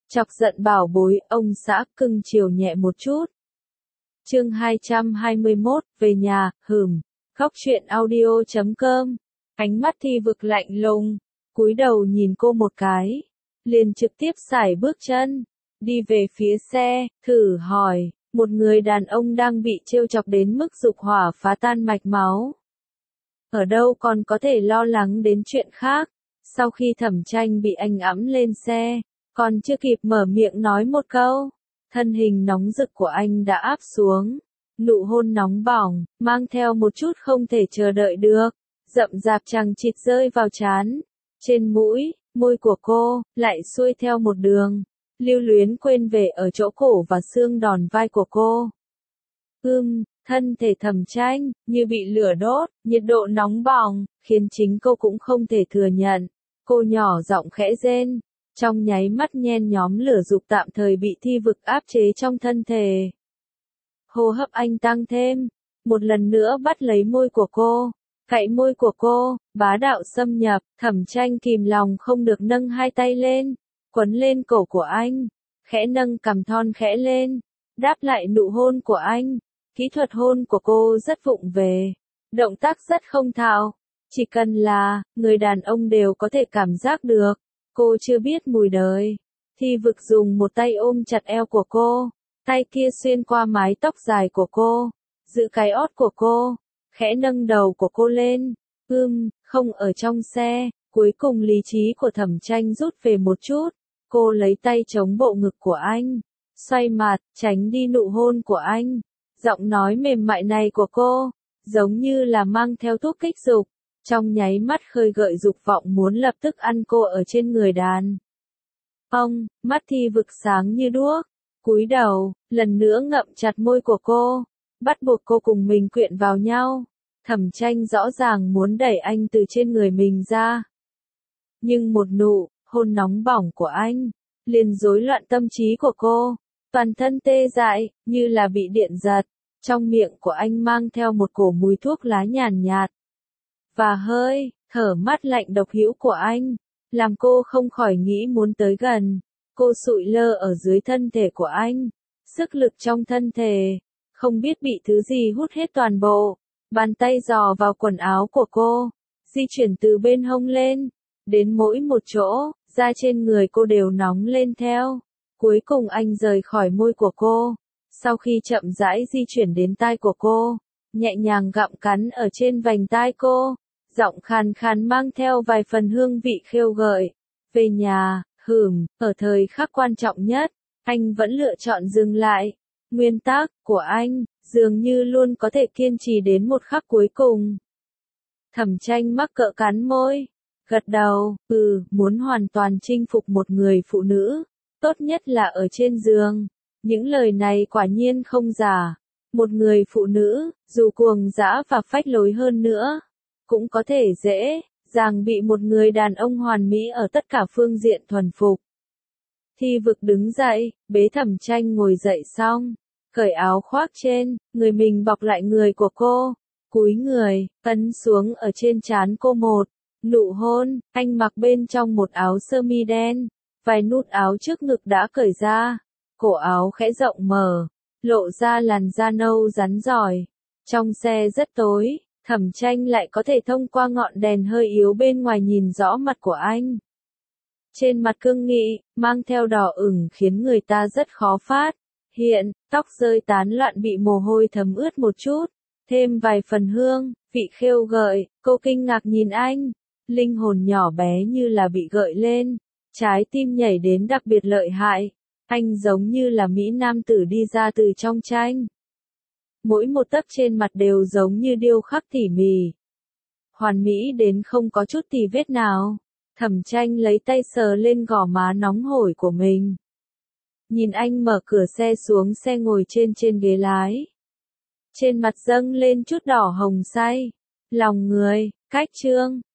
Chọc giận bảo bối, ông xã cưng chiều nhẹ một chút. Chương 221, về nhà, Khóc chuyện audio.com. Ánh mắt Thi Vực lạnh lùng, cúi đầu nhìn cô một cái, liền trực tiếp sải bước chân, đi về phía xe, thử hỏi, một người đàn ông đang bị trêu chọc đến mức dục hỏa phá tan mạch máu. Ở đâu còn có thể lo lắng đến chuyện khác, sau khi Thẩm Tranh bị anh ẵm lên xe, còn chưa kịp mở miệng nói một câu, thân hình nóng rực của anh đã áp xuống, nụ hôn nóng bỏng, mang theo một chút không thể chờ đợi được, rậm rạp chằng chịt rơi vào trán, trên mũi, môi của cô, lại xuôi theo một đường, lưu luyến quên về ở chỗ cổ và xương đòn vai của cô. Thân thể Thẩm Tranh, như bị lửa đốt, nhiệt độ nóng bỏng, khiến chính cô cũng không thể thừa nhận. Cô nhỏ giọng khẽ rên, trong nháy mắt nhen nhóm lửa dục tạm thời bị Thi Vực áp chế trong thân thể. Hô hấp anh tăng thêm, một lần nữa bắt lấy môi của cô, cạy môi của cô, bá đạo xâm nhập, Thẩm Tranh kìm lòng không được nâng hai tay lên, quấn lên cổ của anh, khẽ nâng cằm thon khẽ lên, đáp lại nụ hôn của anh. Kỹ thuật hôn của cô rất vụng về, động tác rất không thạo, chỉ cần là người đàn ông đều có thể cảm giác được, cô chưa biết mùi đời. Thi Vực dùng một tay ôm chặt eo của cô, tay kia xuyên qua mái tóc dài của cô, giữ cái ót của cô, khẽ nâng đầu của cô lên. Không ở trong xe, cuối cùng lý trí của Thẩm Tranh rút về một chút, cô lấy tay chống bộ ngực của anh, xoay mặt, tránh đi nụ hôn của anh. Giọng nói mềm mại này của cô, giống như là mang theo thuốc kích dục, trong nháy mắt khơi gợi dục vọng muốn lập tức ăn cô ở trên người đàn ông. Mắt Thi Vực sáng như đuốc, cúi đầu, lần nữa ngậm chặt môi của cô, bắt buộc cô cùng mình quyện vào nhau. Thẩm Tranh rõ ràng muốn đẩy anh từ trên người mình ra, nhưng một nụ hôn nóng bỏng của anh liền rối loạn tâm trí của cô. Toàn thân tê dại, như là bị điện giật, trong miệng của anh mang theo một cổ mùi thuốc lá nhàn nhạt. Và hơi thở mát lạnh độc hữu của anh, làm cô không khỏi nghĩ muốn tới gần. Cô sụi lơ ở dưới thân thể của anh, sức lực trong thân thể, không biết bị thứ gì hút hết toàn bộ. Bàn tay dò vào quần áo của cô, di chuyển từ bên hông lên, đến mỗi một chỗ, da trên người cô đều nóng lên theo. Cuối cùng anh rời khỏi môi của cô, sau khi chậm rãi di chuyển đến tai của cô, nhẹ nhàng gặm cắn ở trên vành tai cô, giọng khàn khàn mang theo vài phần hương vị khêu gợi. Về nhà, ở thời khắc quan trọng nhất, anh vẫn lựa chọn dừng lại. Nguyên tắc của anh, dường như luôn có thể kiên trì đến một khắc cuối cùng. Thẩm Tranh mắc cỡ cắn môi, gật đầu, muốn hoàn toàn chinh phục một người phụ nữ, tốt nhất là ở trên giường. Những lời này quả nhiên không giả. Một người phụ nữ, dù cuồng dã và phách lối hơn nữa, cũng có thể dễ dàng bị một người đàn ông hoàn mỹ ở tất cả phương diện thuần phục. Thi Vực đứng dậy, bế Thẩm Tranh ngồi dậy xong, cởi áo khoác trên, người mình bọc lại người của cô, cúi người, ấn xuống ở trên trán cô một nụ hôn. Anh mặc bên trong một áo sơ mi đen, vài nút áo trước ngực đã cởi ra, cổ áo khẽ rộng mở, lộ ra làn da nâu rắn giỏi. Trong xe rất tối, Thẩm Tranh lại có thể thông qua ngọn đèn hơi yếu bên ngoài nhìn rõ mặt của anh. Trên mặt cương nghị, mang theo đỏ ửng khiến người ta rất khó phát hiện, tóc rơi tán loạn bị mồ hôi thấm ướt một chút, thêm vài phần hương vị khêu gợi. Cô kinh ngạc nhìn anh, linh hồn nhỏ bé như là bị gợi lên, trái tim nhảy đến đặc biệt lợi hại. Anh giống như là mỹ nam tử đi ra từ trong tranh. Mỗi một tấc trên mặt đều giống như điêu khắc tỉ mỉ, hoàn mỹ đến không có chút tì vết nào. Thẩm Tranh lấy tay sờ lên gò má nóng hổi của mình, nhìn anh mở cửa xe xuống xe ngồi trên ghế lái. Trên mặt dâng lên chút đỏ hồng say. Lòng người, cách chương.